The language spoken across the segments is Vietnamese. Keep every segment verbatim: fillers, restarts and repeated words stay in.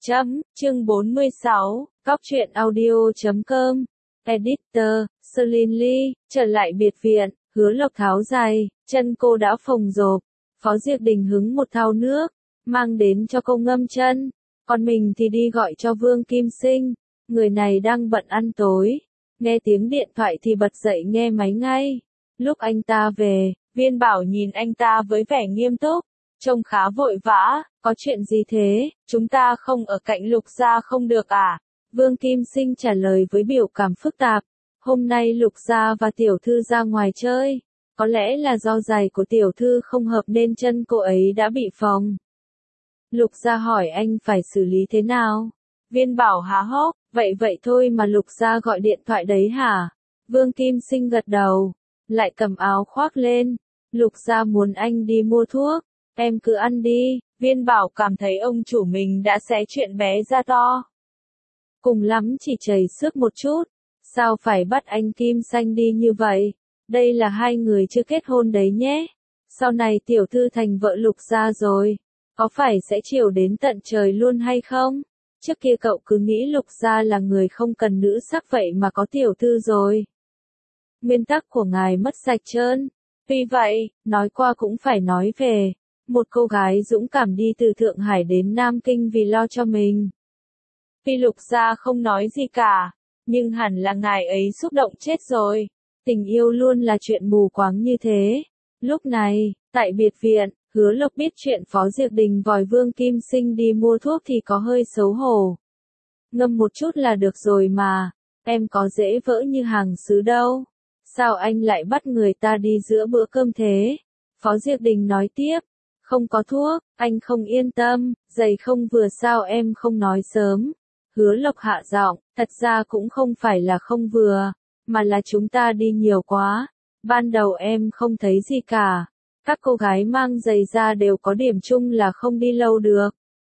Chấm, chương bốn mươi sáu, Cóc truyện audio chấm com, Editor, Celine Lee, trở lại biệt viện, Hứa Lộc tháo giày, chân cô đã phồng rộp, Phó Diệp Đình hứng một thau nước, mang đến cho cô ngâm chân, còn mình thì đi gọi cho Vương Kim Sinh, người này đang bận ăn tối, nghe tiếng điện thoại thì bật dậy nghe máy ngay, lúc anh ta về, Viên Bảo nhìn anh ta với vẻ nghiêm túc, trông khá vội vã, có chuyện gì thế, chúng ta không ở cạnh Lục gia không được à? Vương Kim Sinh trả lời với biểu cảm phức tạp, hôm nay Lục gia và tiểu thư ra ngoài chơi, có lẽ là do giày của tiểu thư không hợp nên chân cô ấy đã bị phồng. Lục gia hỏi anh phải xử lý thế nào? Viên Bảo há hốc, vậy vậy thôi mà Lục gia gọi điện thoại đấy hả? Vương Kim Sinh gật đầu, lại cầm áo khoác lên, Lục gia muốn anh đi mua thuốc. Em cứ ăn đi, Viên Bảo cảm thấy ông chủ mình đã xé chuyện bé ra to. Cùng lắm chỉ chảy xước một chút, sao phải bắt anh Kim Xanh đi như vậy? Đây là hai người chưa kết hôn đấy nhé. Sau này tiểu thư thành vợ Lục gia rồi, có phải sẽ chiều đến tận trời luôn hay không? Trước kia cậu cứ nghĩ Lục gia là người không cần nữ sắc vậy mà có tiểu thư rồi. Nguyên tắc của ngài mất sạch trơn. Tuy vậy, nói qua cũng phải nói về. Một cô gái dũng cảm đi từ Thượng Hải đến Nam Kinh vì lo cho mình. Tuy Lục gia không nói gì cả, nhưng hẳn là ngài ấy xúc động chết rồi. Tình yêu luôn là chuyện mù quáng như thế. Lúc này, tại biệt viện, Hứa Lộc biết chuyện Phó Diệp Đình vòi Vương Kim Sinh đi mua thuốc thì có hơi xấu hổ. Ngâm một chút là được rồi mà, em có dễ vỡ như hàng xứ đâu. Sao anh lại bắt người ta đi giữa bữa cơm thế? Phó Diệp Đình nói tiếp. Không có thuốc, anh không yên tâm, giày không vừa sao em không nói sớm. Hứa Lộc hạ giọng, thật ra cũng không phải là không vừa, mà là chúng ta đi nhiều quá. Ban đầu em không thấy gì cả. Các cô gái mang giày ra đều có điểm chung là không đi lâu được.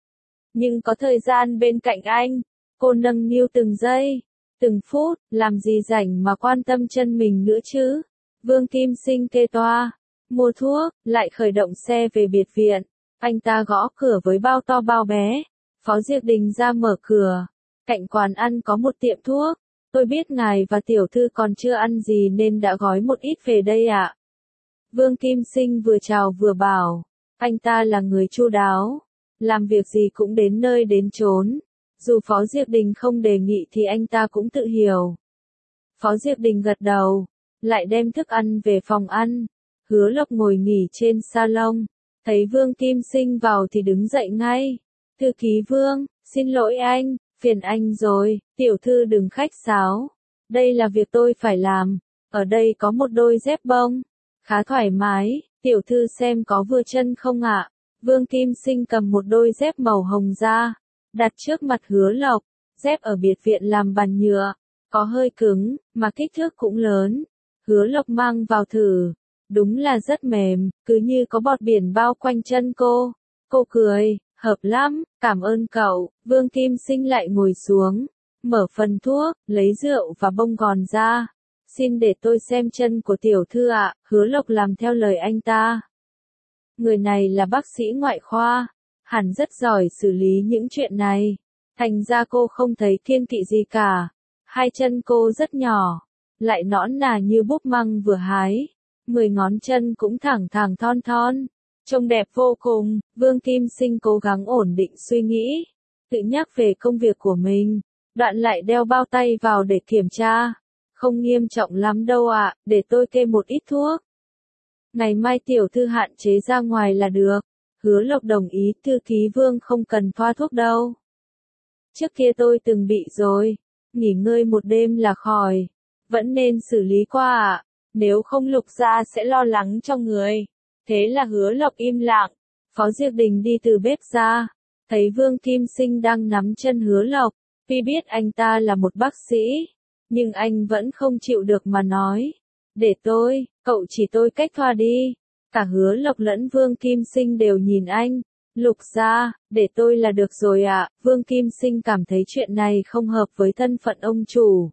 Nhưng có thời gian bên cạnh anh, cô nâng niu từng giây, từng phút, làm gì rảnh mà quan tâm chân mình nữa chứ. Vương Kim Sinh kê toa. Mua thuốc, lại khởi động xe về biệt viện. Anh ta gõ cửa với bao to bao bé. Phó Diệp Đình ra mở cửa. Cạnh quán ăn có một tiệm thuốc. Tôi biết ngài và tiểu thư còn chưa ăn gì nên đã gói một ít về đây ạ. Vương Kim Sinh vừa chào vừa bảo. Anh ta là người chu đáo. Làm việc gì cũng đến nơi đến chốn. Dù Phó Diệp Đình không đề nghị thì anh ta cũng tự hiểu. Phó Diệp Đình gật đầu. Lại đem thức ăn về phòng ăn. Hứa Lộc ngồi nghỉ trên salon, thấy Vương Kim Sinh vào thì đứng dậy ngay. Thư ký Vương, xin lỗi anh, phiền anh rồi, tiểu thư đừng khách sáo. Đây là việc tôi phải làm, ở đây có một đôi dép bông, khá thoải mái, tiểu thư xem có vừa chân không ạ? Vương Kim Sinh cầm một đôi dép màu hồng ra, đặt trước mặt Hứa Lộc, dép ở biệt viện làm bằng nhựa, có hơi cứng, mà kích thước cũng lớn. Hứa Lộc mang vào thử. Đúng là rất mềm, cứ như có bọt biển bao quanh chân cô. Cô cười, hợp lắm, cảm ơn cậu. Vương Kim Sinh lại ngồi xuống, mở phần thuốc, lấy rượu và bông gòn ra. Xin để tôi xem chân của tiểu thư ạ. Hứa Lộc làm theo lời anh ta. Người này là bác sĩ ngoại khoa, hẳn rất giỏi xử lý những chuyện này. Thành ra cô không thấy kiêng kỵ gì cả. Hai chân cô rất nhỏ, lại nõn nà như búp măng vừa hái. Mười ngón chân cũng thẳng thẳng thon thon, trông đẹp vô cùng. Vương Kim Sinh cố gắng ổn định suy nghĩ, tự nhắc về công việc của mình, đoạn lại đeo bao tay vào để kiểm tra. Không nghiêm trọng lắm đâu ạ, để tôi kê một ít thuốc. Ngày mai tiểu thư hạn chế ra ngoài là được. Hứa Lộc đồng ý, thư ký Vương không cần thoa thuốc đâu. Trước kia tôi từng bị rồi, nghỉ ngơi một đêm là khỏi, vẫn nên xử lý qua ạ. Nếu không Lục gia sẽ lo lắng cho người. Thế là Hứa Lộc im lặng. Phó Diệp Đình đi từ bếp ra. Thấy Vương Kim Sinh đang nắm chân Hứa Lộc. Tuy biết anh ta là một bác sĩ. Nhưng anh vẫn không chịu được mà nói. Để tôi, cậu chỉ tôi cách thoa đi. Cả Hứa Lộc lẫn Vương Kim Sinh đều nhìn anh. Lục gia, để tôi là được rồi ạ. Vương Kim Sinh cảm thấy chuyện này không hợp với thân phận ông chủ.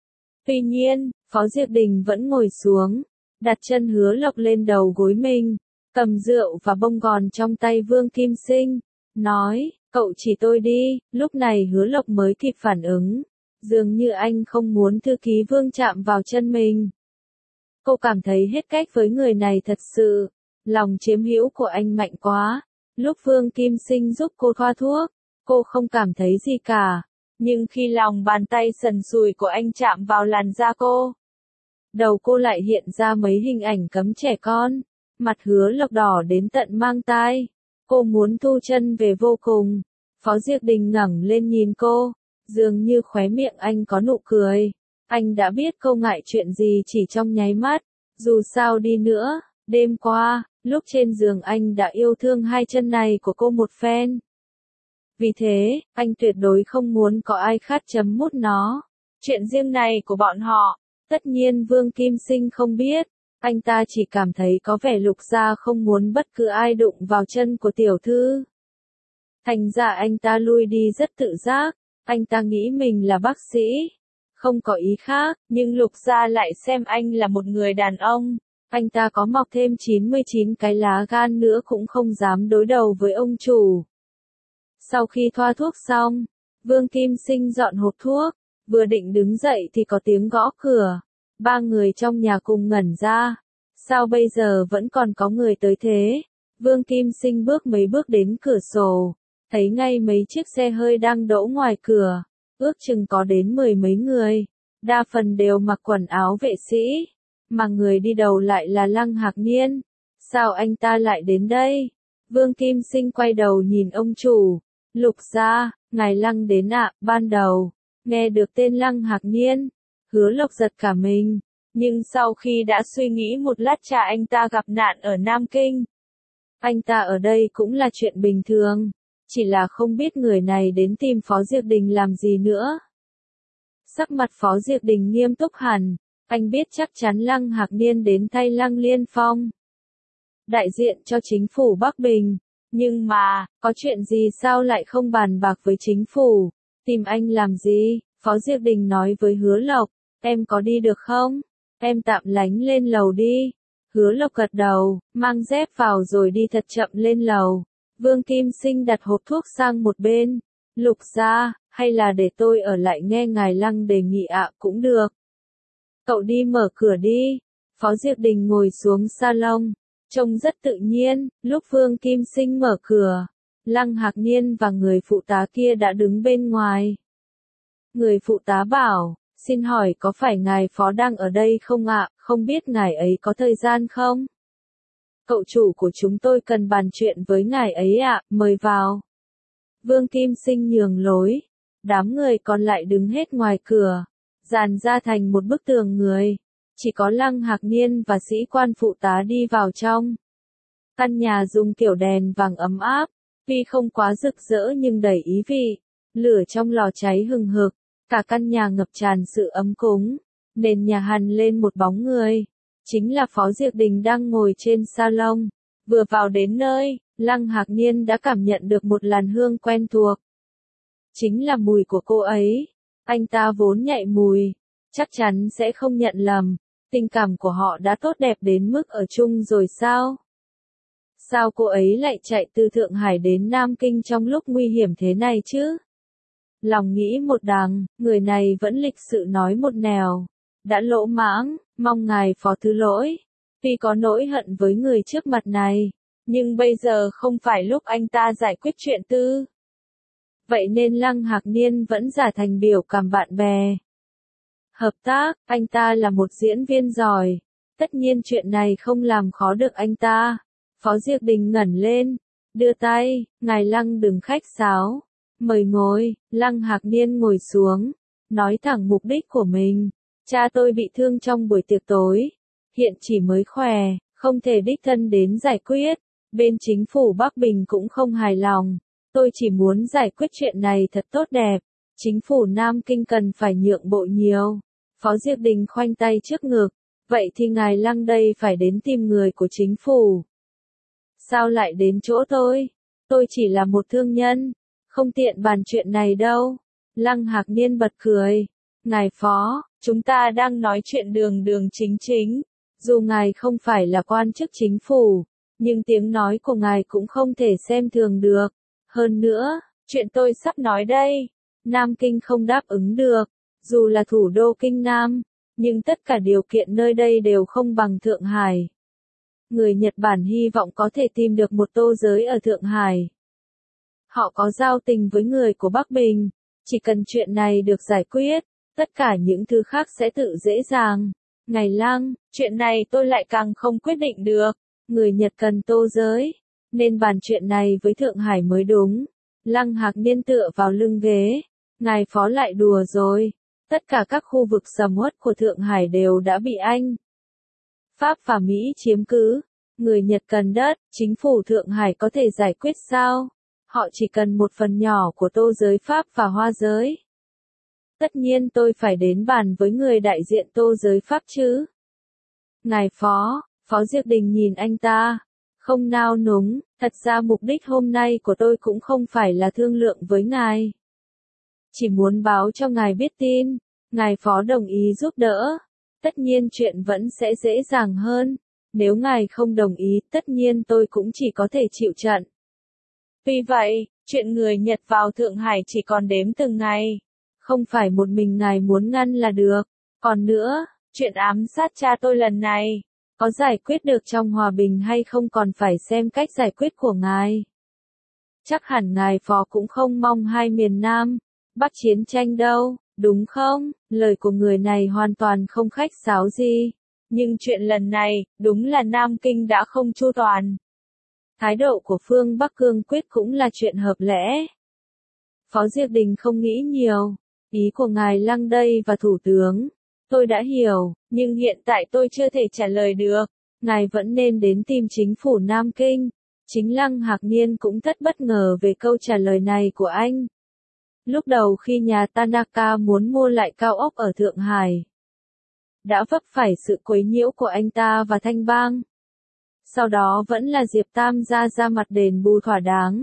Tuy nhiên, Phó Diệp Đình vẫn ngồi xuống, đặt chân Hứa Lộc lên đầu gối mình, cầm rượu và bông gòn trong tay Vương Kim Sinh, nói, cậu Cậu chỉ tôi đi, lúc này Hứa Lộc mới kịp phản ứng. Dường như anh không muốn thư ký Vương chạm vào chân mình. Cô cảm thấy hết cách với người này thật sự. Lòng chiếm hữu của anh mạnh quá. Lúc Vương Kim Sinh giúp cô thoa thuốc, cô không cảm thấy gì cả. Nhưng khi lòng bàn tay sần sùi của anh chạm vào làn da cô, đầu cô lại hiện ra mấy hình ảnh cấm trẻ con. Mặt Hứa Lộc đỏ đến tận mang tai. Cô muốn thu chân về vô cùng. Phó Diệc Đình ngẩng lên nhìn cô. Dường như khóe miệng anh có nụ cười. Anh đã biết cô ngại chuyện gì chỉ trong nháy mắt. Dù sao đi nữa, đêm qua, lúc trên giường anh đã yêu thương hai chân này của cô một phen. Vì thế, anh tuyệt đối không muốn có ai khác chấm mút nó. Chuyện riêng này của bọn họ, tất nhiên Vương Kim Sinh không biết. Anh ta chỉ cảm thấy có vẻ Lục Gia không muốn bất cứ ai đụng vào chân của tiểu thư. Thành ra anh ta lui đi rất tự giác. Anh ta nghĩ mình là bác sĩ. Không có ý khác, nhưng Lục Gia lại xem anh là một người đàn ông. Anh ta có mọc thêm chín mươi chín cái lá gan nữa cũng không dám đối đầu với ông chủ. Sau khi thoa thuốc xong, Vương Kim Sinh dọn hộp thuốc, vừa định đứng dậy thì có tiếng gõ cửa. Ba người trong nhà cùng ngẩn ra. Sao bây giờ vẫn còn có người tới thế? Vương Kim Sinh bước mấy bước đến cửa sổ, thấy ngay mấy chiếc xe hơi đang đỗ ngoài cửa, ước chừng có đến mười mấy người, đa phần đều mặc quần áo vệ sĩ, mà người đi đầu lại là Lăng Hạc Niên. Sao anh ta lại đến đây? Vương Kim Sinh quay đầu nhìn ông chủ. Lục gia, ngài Lăng đến ạ. Ban đầu, nghe được tên Lăng Hạc Niên, Hứa Lộc giật cả mình, nhưng sau khi đã suy nghĩ một lát cha anh ta gặp nạn ở Nam Kinh. Anh ta ở đây cũng là chuyện bình thường, chỉ là không biết người này đến tìm Phó Diệc Đình làm gì nữa. Sắc mặt Phó Diệc Đình nghiêm túc hẳn, anh biết chắc chắn Lăng Hạc Niên đến thay Lăng Liên Phong, đại diện cho chính phủ Bắc Bình. Nhưng mà, có chuyện gì sao lại không bàn bạc với chính phủ? Tìm anh làm gì? Phó Diệc Đình nói với Hứa Lộc, em có đi được không? Em tạm lánh lên lầu đi. Hứa Lộc gật đầu, mang dép vào rồi đi thật chậm lên lầu. Vương Kim Sinh đặt hộp thuốc sang một bên. Lục gia, hay là để tôi ở lại nghe ngài Lăng đề nghị ạ cũng được. Cậu đi mở cửa đi. Phó Diệc Đình ngồi xuống salon, trông rất tự nhiên. Lúc Vương Kim Sinh mở cửa, Lăng Hạc Niên và người phụ tá kia đã đứng bên ngoài. Người phụ tá bảo, xin hỏi có phải ngài Phó đang ở đây không ạ? Không biết ngài ấy có thời gian không? Cậu chủ của chúng tôi cần bàn chuyện với ngài ấy ạ, mời vào. Vương Kim Sinh nhường lối. Đám người còn lại đứng hết ngoài cửa, dàn ra thành một bức tường người. Chỉ có Lăng Hạc Niên và sĩ quan phụ tá đi vào trong. Căn nhà dùng kiểu đèn vàng ấm áp, tuy không quá rực rỡ nhưng đầy ý vị. Lửa trong lò cháy hừng hực, cả căn nhà ngập tràn sự ấm cúng. Nền nhà hằn lên một bóng người. Chính là Phó Diệc Đình đang ngồi trên salon. Vừa vào đến nơi, Lăng Hạc Niên đã cảm nhận được một làn hương quen thuộc. Chính là mùi của cô ấy. Anh ta vốn nhạy mùi, chắc chắn sẽ không nhận lầm. Tình cảm của họ đã tốt đẹp đến mức ở chung rồi sao? Sao cô ấy lại chạy từ Thượng Hải đến Nam Kinh trong lúc nguy hiểm thế này chứ? Lòng nghĩ một đằng, người này vẫn lịch sự nói một nẻo. Đã lỗ mãng, mong ngài Phó thứ lỗi. Tuy có nỗi hận với người trước mặt này, nhưng bây giờ không phải lúc anh ta giải quyết chuyện tư. Vậy nên Lăng Hạc Niên vẫn giả thành biểu cảm bạn bè. Hợp tác, anh ta là một diễn viên giỏi. Tất nhiên chuyện này không làm khó được anh ta. Phó Diệc Đình ngẩng lên, đưa tay, ngài Lăng đừng khách sáo. Mời ngồi. Lăng Hạc Niên ngồi xuống, nói thẳng mục đích của mình. Cha tôi bị thương trong buổi tiệc tối, hiện chỉ mới khỏe, không thể đích thân đến giải quyết. Bên chính phủ Bắc Bình cũng không hài lòng. Tôi chỉ muốn giải quyết chuyện này thật tốt đẹp. Chính phủ Nam Kinh cần phải nhượng bộ nhiều. Phó Diệc Đình khoanh tay trước ngực. Vậy thì ngài Lăng đây phải đến tìm người của chính phủ. Sao lại đến chỗ tôi? Tôi chỉ là một thương nhân, không tiện bàn chuyện này đâu. Lăng Hạc Niên bật cười. Ngài Phó, chúng ta đang nói chuyện đường đường chính chính. Dù ngài không phải là quan chức chính phủ, nhưng tiếng nói của ngài cũng không thể xem thường được. Hơn nữa, Chuyện tôi sắp nói đây, Nam Kinh không đáp ứng được, dù là thủ đô Kinh Nam, nhưng tất cả điều kiện nơi đây đều không bằng Thượng Hải. Người Nhật Bản hy vọng có thể tìm được một tô giới ở Thượng Hải. Họ có giao tình với người của Bắc Bình, chỉ cần chuyện này được giải quyết, tất cả những thứ khác sẽ tự dễ dàng. Ngài Lăng, chuyện này tôi lại càng không quyết định được. Người Nhật cần tô giới, nên bàn chuyện này với Thượng Hải mới đúng. Lăng Hạc Niên tựa vào lưng ghế. Ngài Phó lại đùa rồi. Tất cả các khu vực sầm uất của Thượng Hải đều đã bị Anh, Pháp và Mỹ chiếm cứ. Người Nhật cần đất, chính phủ Thượng Hải có thể giải quyết sao? Họ chỉ cần một phần nhỏ của tô giới Pháp và Hoa giới. Tất nhiên tôi phải đến bàn với người đại diện tô giới Pháp chứ. Ngài Phó, Phó Diệp Đình nhìn anh ta, không nao núng, thật ra mục đích hôm nay của tôi cũng không phải là thương lượng với ngài. Chỉ muốn báo cho ngài biết tin, ngài Phó đồng ý giúp đỡ. Tất nhiên chuyện vẫn sẽ dễ dàng hơn. Nếu ngài không đồng ý, tất nhiên tôi cũng chỉ có thể chịu trận. Vì vậy, chuyện người Nhật vào Thượng Hải chỉ còn đếm từng ngày. Không phải một mình ngài muốn ngăn là được. Còn nữa, chuyện ám sát cha tôi lần này, có giải quyết được trong hòa bình hay không còn phải xem cách giải quyết của ngài. Chắc hẳn ngài Phó cũng không mong hai miền Nam, Bắc chiến tranh đâu, đúng không? Lời của người này hoàn toàn không khách sáo gì. Nhưng chuyện lần này, đúng là Nam Kinh đã không chu toàn. Thái độ của phương Bắc cương quyết cũng là chuyện hợp lẽ. Phó Diệp Đình không nghĩ nhiều. Ý của ngài Lăng đây và Thủ tướng, tôi đã hiểu, nhưng hiện tại tôi chưa thể trả lời được. Ngài vẫn nên đến tìm chính phủ Nam Kinh. Chính Lăng Hạc Niên cũng rất bất ngờ về câu trả lời này của anh. Lúc đầu khi nhà Tanaka muốn mua lại cao ốc ở Thượng Hải, đã vấp phải sự quấy nhiễu của anh ta và Thanh Bang. Sau đó vẫn là Diệp Tam gia ra mặt đền bù thỏa đáng.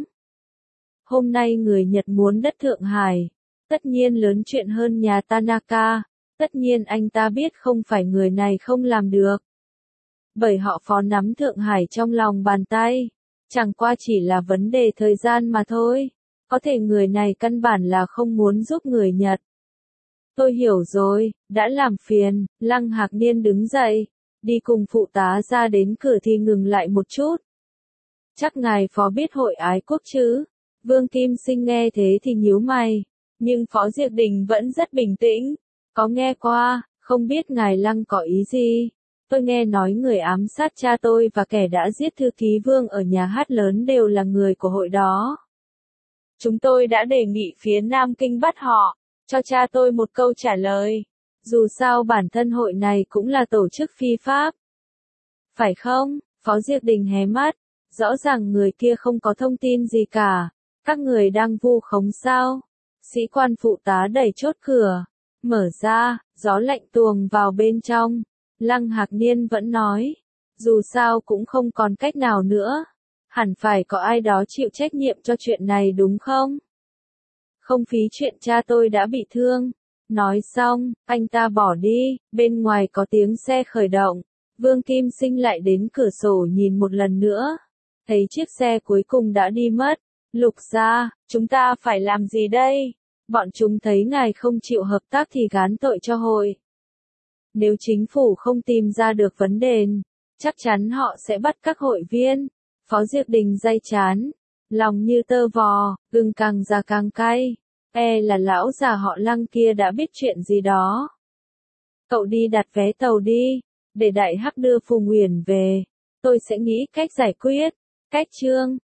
Hôm nay người Nhật muốn đất Thượng Hải, tất nhiên lớn chuyện hơn nhà Tanaka, tất nhiên anh ta biết không phải người này không làm được. Bởi họ Phó nắm Thượng Hải trong lòng bàn tay, chẳng qua chỉ là vấn đề thời gian mà thôi. Có thể người này căn bản là không muốn giúp người Nhật. Tôi hiểu rồi, đã làm phiền. Lăng Hạc Niên đứng dậy, đi cùng phụ tá ra đến cửa thì ngừng lại một chút. Chắc ngài Phó biết Hội Ái Quốc chứ? Vương Kim Sinh nghe thế thì nhíu mày, nhưng Phó Diệp Đình vẫn rất bình tĩnh. Có nghe qua, không biết ngài Lăng có ý gì? Tôi nghe nói người ám sát cha tôi và kẻ đã giết thư ký Vương ở nhà hát lớn đều là người của hội đó. Chúng tôi đã đề nghị phía Nam Kinh bắt họ, cho cha tôi một câu trả lời. Dù sao bản thân hội này cũng là tổ chức phi pháp. Phải không? Phó Diệp Đình hé mắt. Rõ ràng người kia không có thông tin gì cả. Các người đang vu khống sao? Sĩ quan phụ tá đẩy chốt cửa. Mở ra, gió lạnh tuồng vào bên trong. Lăng Hạc Niên vẫn nói. Dù sao cũng không còn cách nào nữa. Hẳn phải có ai đó chịu trách nhiệm cho chuyện này đúng không? Không phí chuyện cha tôi đã bị thương. Nói xong, anh ta bỏ đi, bên ngoài có tiếng xe khởi động. Vương Kim Sinh lại đến cửa sổ nhìn một lần nữa. Thấy chiếc xe cuối cùng đã đi mất. Lục gia, chúng ta phải làm gì đây? Bọn chúng thấy ngài không chịu hợp tác thì gán tội cho hội. Nếu chính phủ không tìm ra được vấn đề, chắc chắn họ sẽ bắt các hội viên. Phó Diệp Đình day chán, lòng như tơ vò, gừng càng già càng cay. E là lão già họ Lăng kia đã biết chuyện gì đó. Cậu đi đặt vé tàu đi, để Đại Hắc đưa Phùng Uyển về. Tôi sẽ nghĩ cách giải quyết. Cách chương